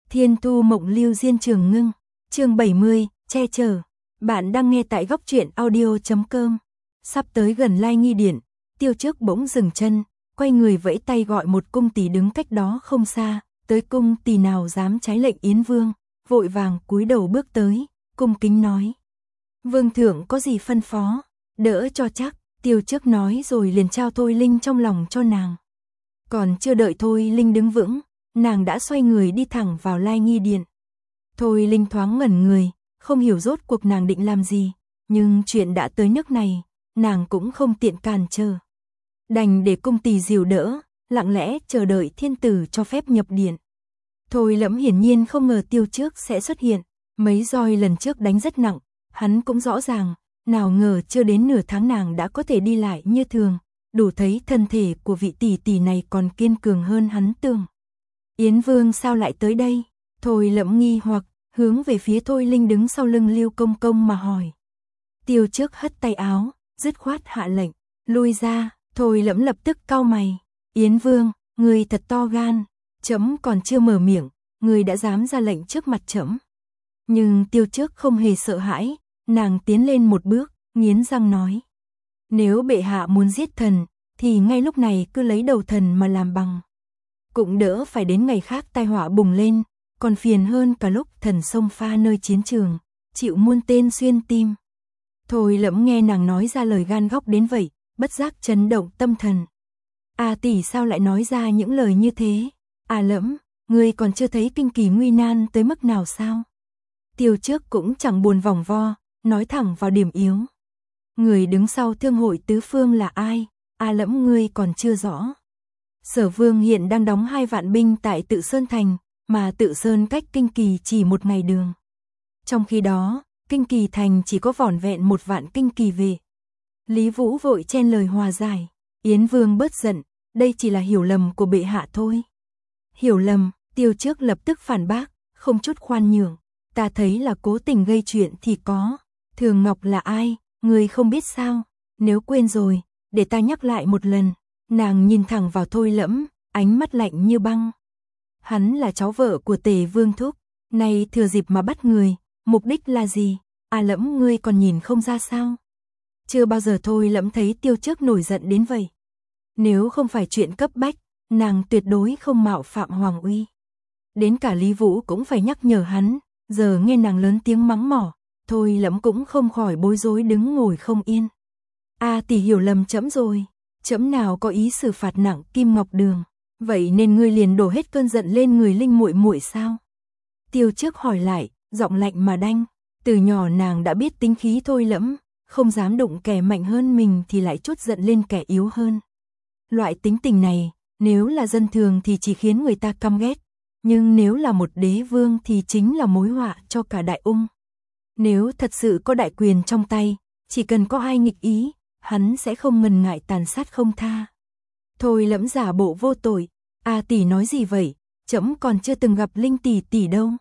Thiên Thu Mộng Lưu Diên Trường Ngưng, chương 70, che chở. Bạn đang nghe tại góc truyện audio.com. Sắp tới gần Lai Nghi Điện, Tiêu Trước bỗng dừng chân, quay người vẫy tay gọi một cung tỳ đứng cách đó không xa, tới cung tỳ nào dám trái lệnh Yến Vương, vội vàng cúi đầu bước tới, cung kính nói: "Vương thượng có gì phân phó, đỡ cho chắc." Tiêu Trước nói rồi liền trao Thôi Linh trong lòng cho nàng. Còn chưa đợi Thôi Linh đứng vững, nàng đã xoay người đi thẳng vào Lai Nghi Điện. Thôi Linh thoáng ngẩn người, không hiểu rốt cuộc nàng định làm gì, nhưng chuyện đã tới nước này, nàng cũng không tiện cản trở. Đành để cung tỳ dìu đỡ, lặng lẽ chờ đợi thiên tử cho phép nhập điện. Thôi Lẫm hiển nhiên không ngờ Tiêu Trước sẽ xuất hiện, mấy roi lần trước đánh rất nặng, hắn cũng rõ ràng, nào ngờ chưa đến nửa tháng nàng đã có thể đi lại như thường, đủ thấy thân thể của vị tỷ tỷ này còn kiên cường hơn hắn tưởng. Yến Vương sao lại tới đây? Thôi Lẫm nghi hoặc, hướng về phía Thôi Linh đứng sau lưng Lưu Công Công mà hỏi. Tiêu Trước hất tay áo, dứt khoát hạ lệnh, lui ra. Thôi Lẫm lập tức cau mày. Yến Vương, người thật to gan, trẫm còn chưa mở miệng, người đã dám ra lệnh trước mặt trẫm. Nhưng Tiêu Trước không hề sợ hãi, nàng tiến lên một bước, nghiến răng nói: nếu bệ hạ muốn giết thần, thì ngay lúc này cứ lấy đầu thần mà làm bằng. Cũng đỡ phải đến ngày khác tai họa bùng lên, còn phiền hơn cả lúc thần xông pha nơi chiến trường, chịu muôn tên xuyên tim. Thôi Lẫm nghe nàng nói ra lời gan góc đến vậy, bất giác chấn động tâm thần. Tỷ sao lại nói ra những lời như thế? Lẫm, ngươi còn chưa thấy kinh kỳ nguy nan tới mức nào sao? Tiêu Trước cũng chẳng buồn vòng vo, nói thẳng vào điểm yếu. Người đứng sau thương hội tứ phương là ai? Lẫm ngươi còn chưa rõ. Sở Vương hiện đang đóng 2 vạn binh tại Tự Sơn Thành, mà Tự Sơn cách Kinh Kỳ chỉ 1 ngày đường. Trong khi đó, Kinh Kỳ Thành chỉ có vỏn vẹn 1 vạn kinh kỳ vệ. Lý Vũ vội chen lời hòa giải. Yến Vương bớt giận, đây chỉ là hiểu lầm của bệ hạ thôi. Hiểu lầm? Tiêu Trước lập tức phản bác, không chút khoan nhượng. Ta thấy là cố tình gây chuyện thì có. Thường Ngọc là ai, người không biết sao? Nếu quên rồi, để ta nhắc lại một lần. Nàng nhìn thẳng vào Thôi Lẫm, ánh mắt lạnh như băng. Hắn là cháu vợ của Tề Vương thúc, nay thừa dịp mà bắt người, mục đích là gì? Lẫm ngươi còn nhìn không ra sao? Chưa bao giờ Thôi Lẫm thấy Tiêu Trước nổi giận đến vậy. Nếu không phải chuyện cấp bách, nàng tuyệt đối không mạo phạm hoàng uy. Đến cả Lý Vũ cũng phải nhắc nhở hắn, giờ nghe nàng lớn tiếng mắng mỏ, Thôi Lẫm cũng không khỏi bối rối đứng ngồi không yên. Tỷ hiểu lầm trẫm rồi, trẫm nào có ý xử phạt nặng Kim Ngọc Đường, vậy nên ngươi liền đổ hết cơn giận lên người Linh muội muội sao? Tiêu Trước hỏi lại, giọng lạnh mà đanh. Từ nhỏ nàng đã biết tính khí Thôi Lẫm, không dám đụng kẻ mạnh hơn mình thì lại trút giận lên kẻ yếu hơn. Loại tính tình này, nếu là dân thường thì chỉ khiến người ta căm ghét, nhưng nếu là một đế vương thì chính là mối họa cho cả đại ung. Nếu thật sự có đại quyền trong tay, chỉ cần có ai nghịch ý, hắn sẽ không ngần ngại tàn sát không tha. Thôi Lẫm giả bộ vô tội. Tỷ nói gì vậy? Trẫm còn chưa từng gặp Linh tỷ tỷ đâu.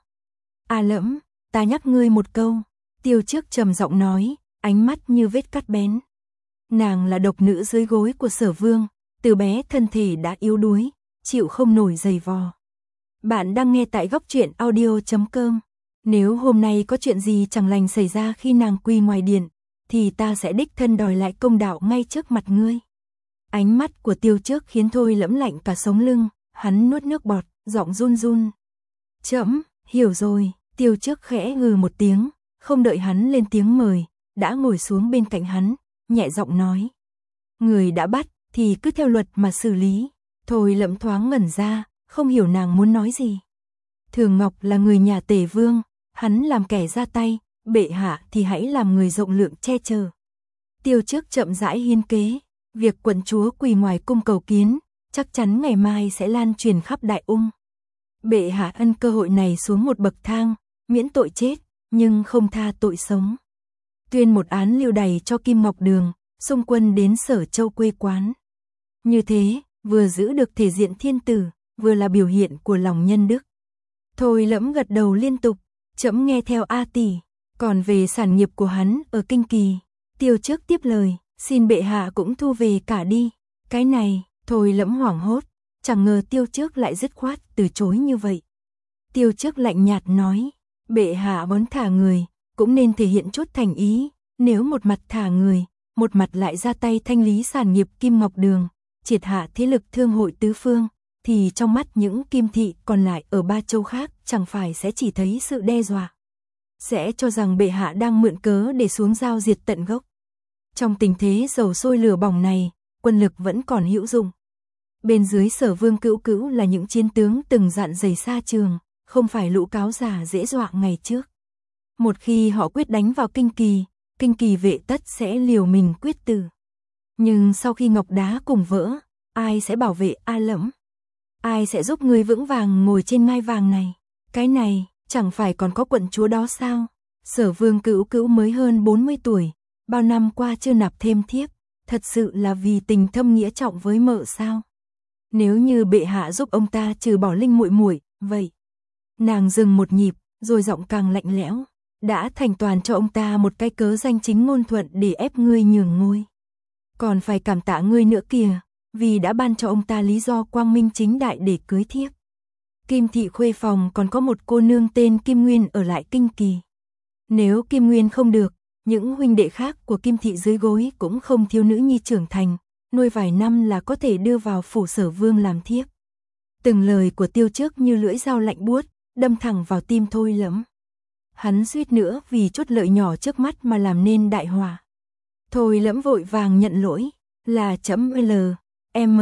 Lẫm, ta nhắc ngươi một câu. Tiêu Trước trầm giọng nói, ánh mắt như vết cắt bén. Nàng là độc nữ dưới gối của Sở Vương, từ bé thân thể đã yếu đuối, chịu không nổi giày vò. Bạn đang nghe tại góc truyện audio.com. Nếu hôm nay có chuyện gì chẳng lành xảy ra khi nàng quỳ ngoài điện, thì ta sẽ đích thân đòi lại công đạo ngay trước mặt ngươi. Ánh mắt của Tiêu Trước khiến Thôi Lẫm lạnh cả sống lưng, hắn nuốt nước bọt, giọng run run. Trẫm, hiểu rồi. Tiêu Trước khẽ hừ một tiếng, không đợi hắn lên tiếng mời, đã ngồi xuống bên cạnh hắn, nhẹ giọng nói. Người đã bắt, thì cứ theo luật mà xử lý. Thôi Lẫm thoáng ngẩn ra, không hiểu nàng muốn nói gì. Thường Ngọc là người nhà Tề Vương, hắn làm kẻ ra tay, bệ hạ thì hãy làm người rộng lượng che chở. Tiêu Trước chậm rãi hiên kế, việc quận chúa quỳ ngoài cung cầu kiến, chắc chắn ngày mai sẽ lan truyền khắp đại ung. Bệ hạ ân cơ hội này xuống một bậc thang, miễn tội chết, nhưng không tha tội sống. Tuyên một án lưu đày cho Kim Ngọc Đường, xung quân đến Sở Châu quê quán. Như thế, vừa giữ được thể diện thiên tử, vừa là biểu hiện của lòng nhân đức. Thôi Lẫm gật đầu liên tục, trẫm nghe theo tỷ. Còn về sản nghiệp của hắn ở Kinh Kỳ, Tiêu Trước tiếp lời, xin bệ hạ cũng thu về cả đi. Cái này, Thôi Lẫm hoảng hốt, chẳng ngờ Tiêu Trước lại dứt khoát từ chối như vậy. Tiêu Chức lạnh nhạt nói, bệ hạ muốn thả người, cũng nên thể hiện chút thành ý, nếu một mặt thả người, một mặt lại ra tay thanh lý sản nghiệp Kim Ngọc Đường, triệt hạ thế lực thương hội tứ phương, thì trong mắt những kim thị còn lại ở ba châu khác chẳng phải sẽ chỉ thấy sự đe dọa. Sẽ cho rằng bệ hạ đang mượn cớ để xuống dao diệt tận gốc. Trong tình thế dầu sôi lửa bỏng này, quân lực vẫn còn hữu dụng. Bên dưới Sở Vương Cữu Cữu là những chiến tướng từng dạn dày xa trường, không phải lũ cáo già dễ dọa ngày trước. Một khi họ quyết đánh vào Kinh Kỳ vệ tất sẽ liều mình quyết tử. Nhưng sau khi ngọc đá cùng vỡ, ai sẽ bảo vệ A Lẫm? Ai sẽ giúp người vững vàng ngồi trên ngai vàng này? Cái này, chẳng phải còn có quận chúa đó sao? Sở Vương Cữu Cữu mới hơn 40 tuổi, bao năm qua chưa nạp thêm thiếp, thật sự là vì tình thâm nghĩa trọng với mợ sao? Nếu như bệ hạ giúp ông ta trừ bỏ Linh muội muội, vậy. Nàng dừng một nhịp, rồi giọng càng lạnh lẽo, đã thành toàn cho ông ta một cái cớ danh chính ngôn thuận để ép ngươi nhường ngôi. Còn phải cảm tạ ngươi nữa kìa, vì đã ban cho ông ta lý do quang minh chính đại để cưới thiếp. Kim thị khuê phòng còn có một cô nương tên Kim Nguyên ở lại Kinh Kỳ. Nếu Kim Nguyên không được, những huynh đệ khác của Kim thị dưới gối cũng không thiếu nữ nhi trưởng thành, nuôi vài năm là có thể đưa vào phủ Sở Vương làm thiếp. Từng lời của Tiêu Chức như lưỡi dao lạnh buốt, đâm thẳng vào tim Thôi Lẫm. Hắn suýt nữa vì chút lợi nhỏ trước mắt mà làm nên đại họa. Thôi Lẫm vội vàng nhận lỗi, là chấm M,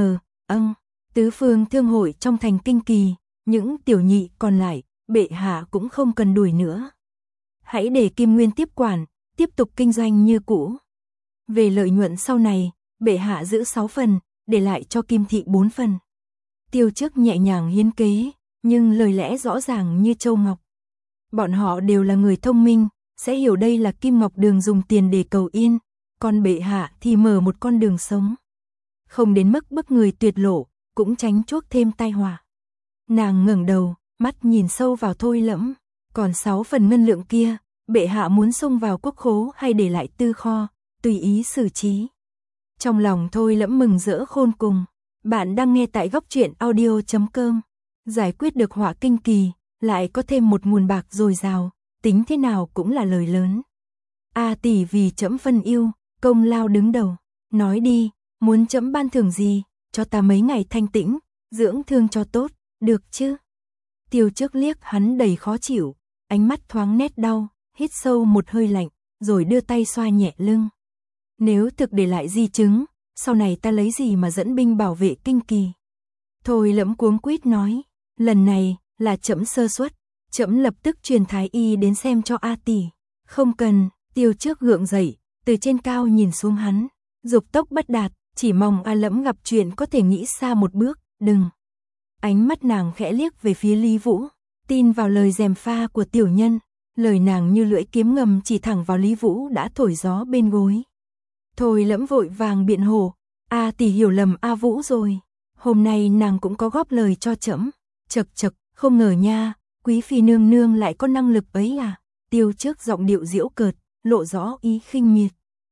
tứ phương thương hội trong thành Kinh Kỳ, những tiểu nhị còn lại, bệ hạ cũng không cần đuổi nữa. Hãy để Kim Nguyên tiếp quản, tiếp tục kinh doanh như cũ. Về lợi nhuận sau này, bệ hạ giữ 6 phần, để lại cho Kim thị 4 phần. Tiêu Chức nhẹ nhàng hiến kế, nhưng lời lẽ rõ ràng như châu ngọc. Bọn họ đều là người thông minh, sẽ hiểu đây là Kim Ngọc Đường dùng tiền để cầu yên, còn bệ hạ thì mở một con đường sống. Không đến mức bức người tuyệt lộ, cũng tránh chuốc thêm tai họa. Nàng ngẩng đầu, mắt nhìn sâu vào Thôi Lẫm, còn 6 phần ngân lượng kia, bệ hạ muốn xông vào quốc khố hay để lại tư kho, tùy ý xử trí. Trong lòng Thôi Lẫm mừng rỡ khôn cùng. Bạn đang nghe tại Góc Truyện Audio.com. Giải quyết được họa Kinh Kỳ, lại có thêm một nguồn bạc dồi dào, tính thế nào cũng là lời lớn. A tỷ vì trẫm phân yêu, công lao đứng đầu. Nói đi, muốn trẫm ban thưởng gì, cho ta mấy ngày thanh tĩnh, dưỡng thương cho tốt, được chứ? Tiêu Chức liếc hắn đầy khó chịu, ánh mắt thoáng nét đau, hít sâu một hơi lạnh, rồi đưa tay xoa nhẹ lưng. Nếu thực để lại di chứng, sau này ta lấy gì mà dẫn binh bảo vệ Kinh Kỳ? Thôi Lẫm cuống quýt nói, lần này là trẫm sơ suất, trẫm lập tức truyền thái y đến xem cho A tỷ. Không cần. Tiêu Chức gượng dậy, từ trên cao nhìn xuống hắn, dục tốc bất đạt, chỉ mong A Lẫm gặp chuyện có thể nghĩ xa một bước, đừng. Ánh mắt nàng khẽ liếc về phía Lý Vũ, tin vào lời gièm pha của tiểu nhân, lời nàng như lưỡi kiếm ngầm chỉ thẳng vào Lý Vũ đã thổi gió bên gối. Thôi Lẫm vội vàng biện hộ, A tỷ hiểu lầm A Vũ rồi, hôm nay nàng cũng có góp lời cho trẫm. Chậc chậc, không ngờ nha, quý phi nương nương lại có năng lực ấy à? Tiêu Chức giọng điệu giễu cợt, lộ rõ ý khinh miệt.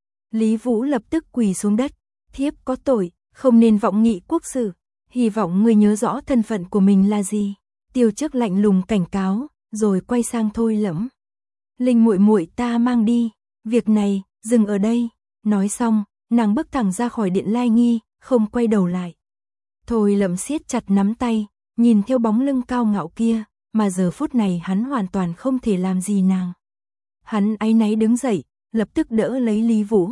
Lý Vũ lập tức quỳ xuống đất, thiếp có tội, không nên vọng nghị quốc sự, hy vọng ngươi nhớ rõ thân phận của mình là gì. Tiêu Chức lạnh lùng cảnh cáo, rồi quay sang Thôi Lẫm. Linh muội muội ta mang đi, việc này dừng ở đây. Nói xong, nàng bước thẳng ra khỏi điện Lai Nghi, không quay đầu lại. Thôi Lẫm siết chặt nắm tay, nhìn theo bóng lưng cao ngạo kia, mà giờ phút này hắn hoàn toàn không thể làm gì nàng. Hắn áy náy đứng dậy, lập tức đỡ lấy Lý Vũ.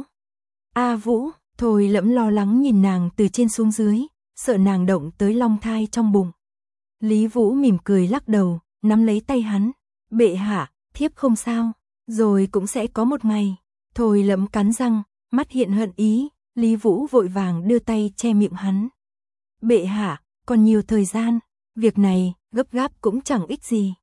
A Vũ, Thôi Lẫm lo lắng nhìn nàng từ trên xuống dưới, sợ nàng động tới long thai trong bụng. Lý Vũ mỉm cười lắc đầu, nắm lấy tay hắn. Bệ hạ, thiếp không sao, rồi cũng sẽ có một ngày. Thôi Lẫm cắn răng, mắt hiện hận ý, Lý Vũ vội vàng đưa tay che miệng hắn. Bệ hạ, còn nhiều thời gian, việc này gấp gáp cũng chẳng ích gì.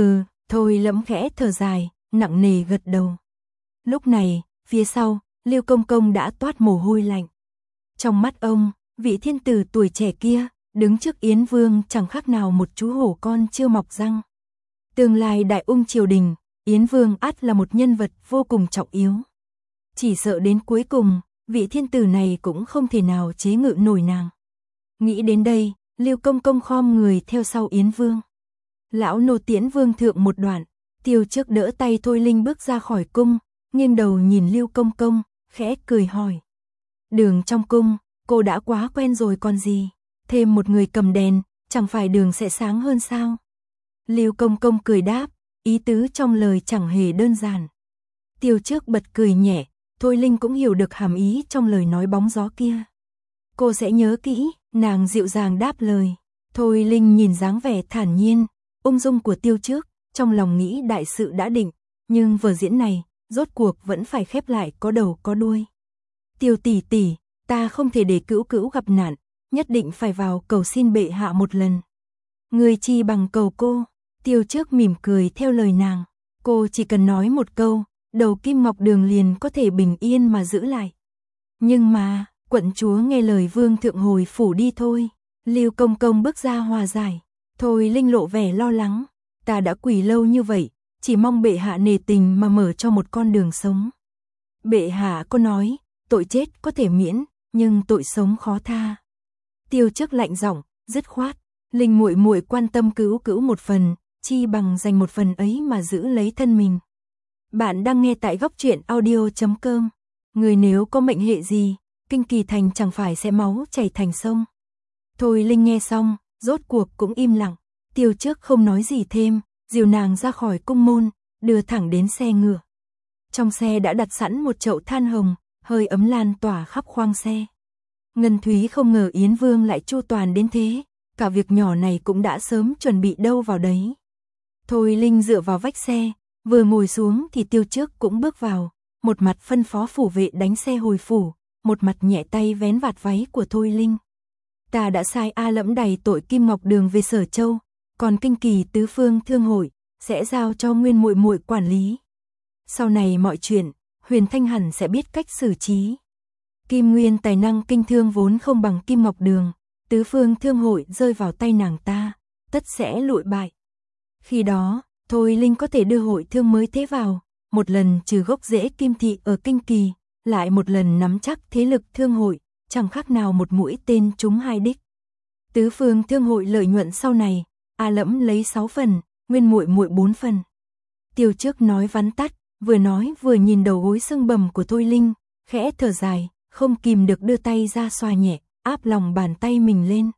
Thôi Lẫm khẽ thở dài, nặng nề gật đầu. Lúc này, phía sau, Liêu Công Công đã toát mồ hôi lạnh. Trong mắt ông, vị thiên tử tuổi trẻ kia, đứng trước Yến Vương chẳng khác nào một chú hổ con chưa mọc răng. Tương lai đại ung triều đình, Yến Vương ắt là một nhân vật vô cùng trọng yếu. Chỉ sợ đến cuối cùng, vị thiên tử này cũng không thể nào chế ngự nổi nàng. Nghĩ đến đây, Liêu Công Công khom người theo sau Yến Vương. Lão nô tiễn vương thượng một đoạn, Tiêu Trước đỡ tay Thôi Linh bước ra khỏi cung, nghiêng đầu nhìn Lưu Công Công, khẽ cười hỏi. Đường trong cung, cô đã quá quen rồi còn gì, thêm một người cầm đèn, chẳng phải đường sẽ sáng hơn sao? Lưu Công Công cười đáp, ý tứ trong lời chẳng hề đơn giản. Tiêu Trước bật cười nhẹ, Thôi Linh cũng hiểu được hàm ý trong lời nói bóng gió kia. Cô sẽ nhớ kỹ, nàng dịu dàng đáp lời. Thôi Linh nhìn dáng vẻ thản nhiên, ung dung của Tiêu Trước, trong lòng nghĩ đại sự đã định, nhưng vở diễn này, rốt cuộc vẫn phải khép lại có đầu có đuôi. Tiêu tỷ tỷ, ta không thể để Cữu Cữu gặp nạn, nhất định phải vào cầu xin bệ hạ một lần. Người chi bằng cầu cô. Tiêu Trước mỉm cười theo lời nàng, cô chỉ cần nói một câu, đầu Kim Ngọc Đường liền có thể bình yên mà giữ lại. Nhưng mà, quận chúa nghe lời vương thượng hồi phủ đi thôi. Lưu Công Công bước ra hòa giải. Thôi Linh lộ vẻ lo lắng, ta đã quỳ lâu như vậy, chỉ mong bệ hạ nể tình mà mở cho một con đường sống. Bệ hạ có nói, tội chết có thể miễn, nhưng tội sống khó tha. Tiêu Trước lạnh giọng, dứt khoát, Linh muội muội quan tâm Cữu Cữu một phần, chi bằng dành một phần ấy mà giữ lấy thân mình. Bạn đang nghe tại góc truyện audio.com. Người nếu có mệnh hệ gì, Kinh Kỳ Thành chẳng phải sẽ máu chảy thành sông. Thôi Linh nghe xong, rốt cuộc cũng im lặng. Tiêu Trước không nói gì thêm, dìu nàng ra khỏi cung môn, đưa thẳng đến xe ngựa. Trong xe đã đặt sẵn một chậu than hồng, hơi ấm lan tỏa khắp khoang xe. Ngân Thúy không ngờ Yến Vương lại chu toàn đến thế, cả việc nhỏ này cũng đã sớm chuẩn bị đâu vào đấy. Thôi Linh dựa vào vách xe, vừa ngồi xuống thì Tiêu Trước cũng bước vào, một mặt phân phó phủ vệ đánh xe hồi phủ, một mặt nhẹ tay vén vạt váy của Thôi Linh. Ta đã sai A Lẫm đày tội Kim Ngọc Đường về Sở Châu, còn Kinh Kỳ tứ phương thương hội sẽ giao cho Nguyên muội muội quản lý. Sau này mọi chuyện, Huyền Thanh hẳn sẽ biết cách xử trí. Kim Nguyên tài năng kinh thương vốn không bằng Kim Ngọc Đường, tứ phương thương hội rơi vào tay nàng ta, tất sẽ lụi bại. Khi đó, Thôi Linh có thể đưa hội thương mới thế vào, một lần trừ gốc rễ Kim thị ở Kinh Kỳ, lại một lần nắm chắc thế lực thương hội, chẳng khác nào một mũi tên trúng hai đích. Tứ phương thương hội lợi nhuận sau này, A Lẫm lấy 6 phần, Nguyên muội muội 4 phần. Tiêu Trước nói vắn tắt, vừa nói vừa nhìn đầu gối sưng bầm của Thôi Linh, khẽ thở dài, không kìm được đưa tay ra xoa nhẹ, áp lòng bàn tay mình lên.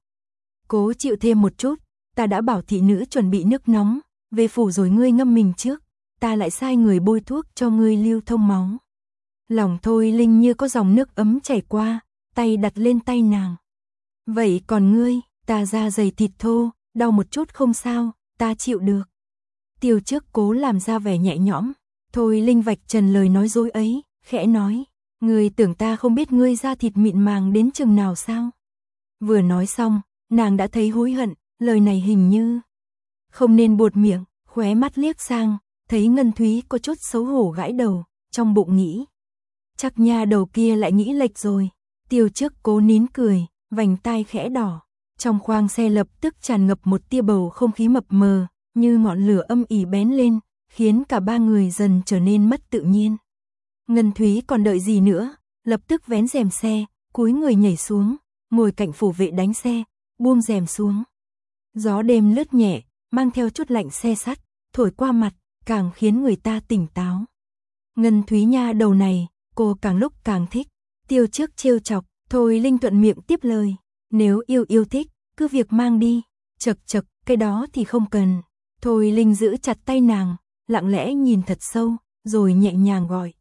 Cố chịu thêm một chút, ta đã bảo thị nữ chuẩn bị nước nóng, về phủ rồi ngươi ngâm mình trước, ta lại sai người bôi thuốc cho ngươi lưu thông máu. Lòng Thôi Linh như có dòng nước ấm chảy qua, tay đặt lên tay nàng. Vậy còn ngươi, ta da dày thịt thô, đau một chút không sao, ta chịu được. Tiêu Trước cố làm ra vẻ nhẹ nhõm, Thôi Linh vạch trần lời nói dối ấy, khẽ nói, ngươi tưởng ta không biết ngươi da thịt mịn màng đến chừng nào sao? Vừa nói xong, nàng đã thấy hối hận, lời này hình như không nên buột miệng, khóe mắt liếc sang, thấy Ngân Thúy có chút xấu hổ gãi đầu, trong bụng nghĩ. Chắc nha đầu kia lại nghĩ lệch rồi. Tiêu Trước cố nín cười, vành tai khẽ đỏ. Trong khoang xe lập tức tràn ngập một tia bầu không khí mập mờ, như ngọn lửa âm ỉ bén lên, khiến cả ba người dần trở nên mất tự nhiên. Ngân Thúy còn đợi gì nữa, lập tức vén rèm xe, cúi người nhảy xuống, ngồi cạnh phủ vệ đánh xe, buông rèm xuống. Gió đêm lướt nhẹ, mang theo chút lạnh se sắt, thổi qua mặt, càng khiến người ta tỉnh táo. Ngân Thúy nha đầu này, cô càng lúc càng thích. Tiêu Trước trêu chọc, Thôi Linh thuận miệng tiếp lời, nếu yêu thích, cứ việc mang đi. Chật chật, cái đó thì không cần. Thôi Linh giữ chặt tay nàng, lặng lẽ nhìn thật sâu, rồi nhẹ nhàng gọi.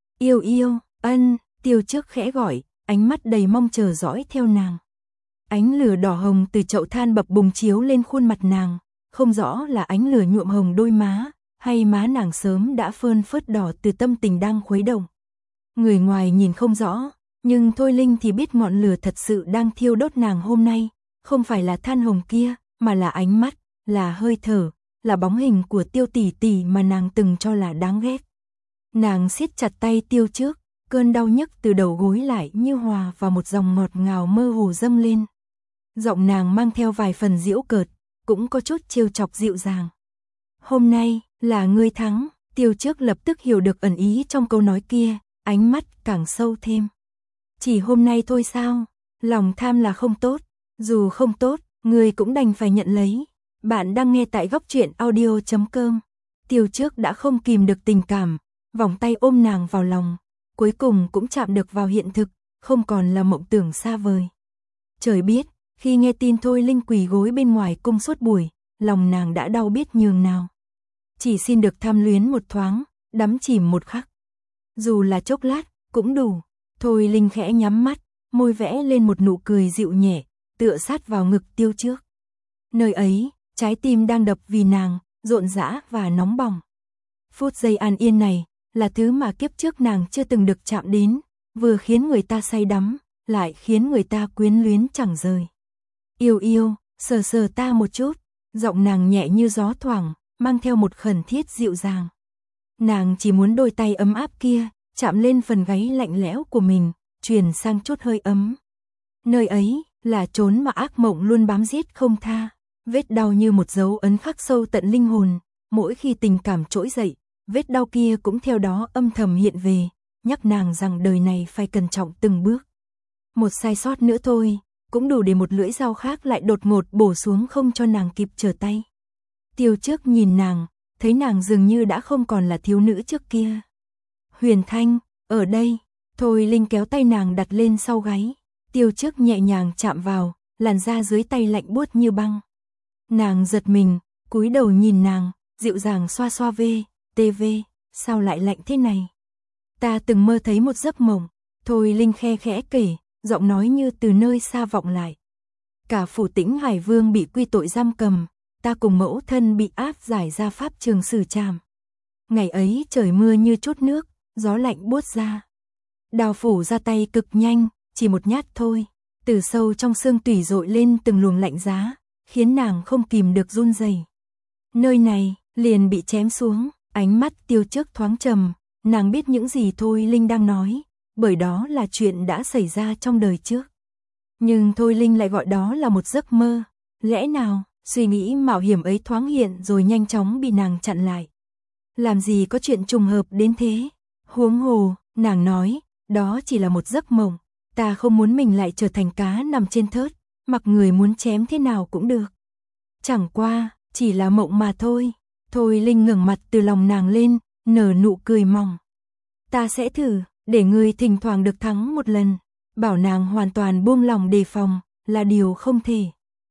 Yêu, ân. Tiêu Trước khẽ gọi, ánh mắt đầy mong chờ dõi theo nàng. Ánh lửa đỏ hồng từ chậu than bập bùng chiếu lên khuôn mặt nàng, không rõ là ánh lửa nhuộm hồng đôi má, hay má nàng sớm đã phơn phớt đỏ từ tâm tình đang khuấy động. Người ngoài nhìn không rõ, nhưng Thôi Linh thì biết ngọn lửa thật sự đang thiêu đốt nàng hôm nay, không phải là than hồng kia, mà là ánh mắt, là hơi thở, là bóng hình của Tiêu tỷ tỷ mà nàng từng cho là đáng ghét. Nàng siết chặt tay Tiêu Trước, cơn đau nhức từ đầu gối lại như hòa vào một dòng ngọt ngào mơ hồ dâng lên. Giọng nàng mang theo vài phần giễu cợt, cũng có chút trêu chọc dịu dàng. Hôm nay, là ngươi thắng. Tiêu Trước lập tức hiểu được ẩn ý trong câu nói kia, ánh mắt càng sâu thêm. Chỉ hôm nay thôi sao? Lòng tham là không tốt, dù không tốt, ngươi cũng đành phải nhận lấy. Bạn đang nghe tại góc truyện audio.com. Tiêu Trước đã không kìm được tình cảm, vòng tay ôm nàng vào lòng, cuối cùng cũng chạm được vào hiện thực, không còn là mộng tưởng xa vời. Trời biết, khi nghe tin Thôi Linh quỳ gối bên ngoài cung suốt buổi, lòng nàng đã đau biết nhường nào. Chỉ xin được tham luyến một thoáng, đắm chìm một khắc. Dù là chốc lát, cũng đủ. Thôi Linh khẽ nhắm mắt, môi vẽ lên một nụ cười dịu nhẹ, tựa sát vào ngực Tiêu Trước. Nơi ấy, trái tim đang đập vì nàng, rộn rã và nóng bỏng. Phút giây an yên này, là thứ mà kiếp trước nàng chưa từng được chạm đến, vừa khiến người ta say đắm, lại khiến người ta quyến luyến chẳng rời. Yêu yêu, sờ sờ ta một chút, giọng nàng nhẹ như gió thoảng, mang theo một khẩn thiết dịu dàng. Nàng chỉ muốn đôi tay ấm áp kia, chạm lên phần gáy lạnh lẽo của mình, truyền sang chút hơi ấm. Nơi ấy, là chốn mà ác mộng luôn bám giết không tha. Vết đau như một dấu ấn khắc sâu tận linh hồn, mỗi khi tình cảm trỗi dậy, vết đau kia cũng theo đó âm thầm hiện về, nhắc nàng rằng đời này phải cẩn trọng từng bước. Một sai sót nữa thôi, cũng đủ để một lưỡi dao khác lại đột ngột bổ xuống không cho nàng kịp trở tay. Tiêu Trước nhìn nàng, thấy nàng dường như đã không còn là thiếu nữ trước kia. Huyền Thanh, ở đây. Thôi Linh kéo tay nàng đặt lên sau gáy. Tiêu Trước nhẹ nhàng chạm vào, làn da dưới tay lạnh buốt như băng. Nàng giật mình, cúi đầu nhìn nàng, dịu dàng xoa xoa TV, sao lại lạnh thế này? Ta từng mơ thấy một giấc mộng. Thôi Linh khe khẽ kể, giọng nói như từ nơi xa vọng lại. Cả phủ Tĩnh Hải Vương bị quy tội giam cầm, ta cùng mẫu thân bị áp giải ra pháp trường xử trảm. Ngày ấy trời mưa như chút nước, gió lạnh buốt ra. Đao phủ ra tay cực nhanh, chỉ một nhát thôi, từ sâu trong xương tủy dội lên từng luồng lạnh giá, khiến nàng không kìm được run rẩy. Nơi này, liền bị chém xuống, ánh mắt Tiêu Trước thoáng trầm, nàng biết những gì Thôi Linh đang nói, bởi đó là chuyện đã xảy ra trong đời trước. Nhưng Thôi Linh lại gọi đó là một giấc mơ, lẽ nào, suy nghĩ mạo hiểm ấy thoáng hiện rồi nhanh chóng bị nàng chặn lại. Làm gì có chuyện trùng hợp đến thế, huống hồ, nàng nói, đó chỉ là một giấc mộng, ta không muốn mình lại trở thành cá nằm trên thớt, mặc người muốn chém thế nào cũng được. Chẳng qua, chỉ là mộng mà thôi. Thôi Linh ngẩng mặt từ lòng nàng lên, nở nụ cười mỏng. Ta sẽ thử, để ngươi thỉnh thoảng được thắng một lần. Bảo nàng hoàn toàn buông lòng đề phòng, là điều không thể.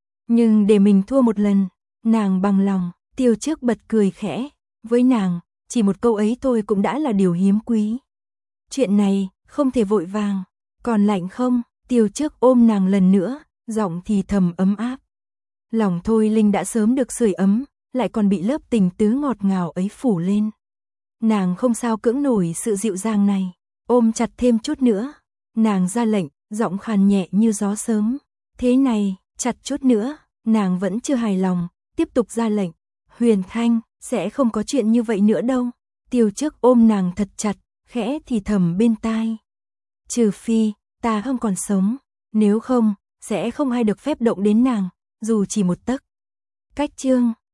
Nhưng để mình thua một lần, nàng bằng lòng. Tiêu Trước bật cười khẽ. Với nàng, chỉ một câu ấy thôi cũng đã là điều hiếm quý. Chuyện này, không thể vội vàng. Còn lạnh không? Tiêu Trước ôm nàng lần nữa, giọng thì thầm ấm áp. Lòng Thôi Linh đã sớm được sưởi ấm, lại còn bị lớp tình tứ ngọt ngào ấy phủ lên. Nàng không sao cưỡng nổi sự dịu dàng này, ôm chặt thêm chút nữa. Nàng ra lệnh, giọng khàn nhẹ như gió sớm. Thế này, chặt chút nữa, nàng vẫn chưa hài lòng, tiếp tục ra lệnh. Huyền Thanh, sẽ không có chuyện như vậy nữa đâu. Tiêu Trước ôm nàng thật chặt, khẽ thì thầm bên tai. Trừ phi, ta không còn sống, nếu không, sẽ không ai được phép động đến nàng, dù chỉ một tấc. Cách chương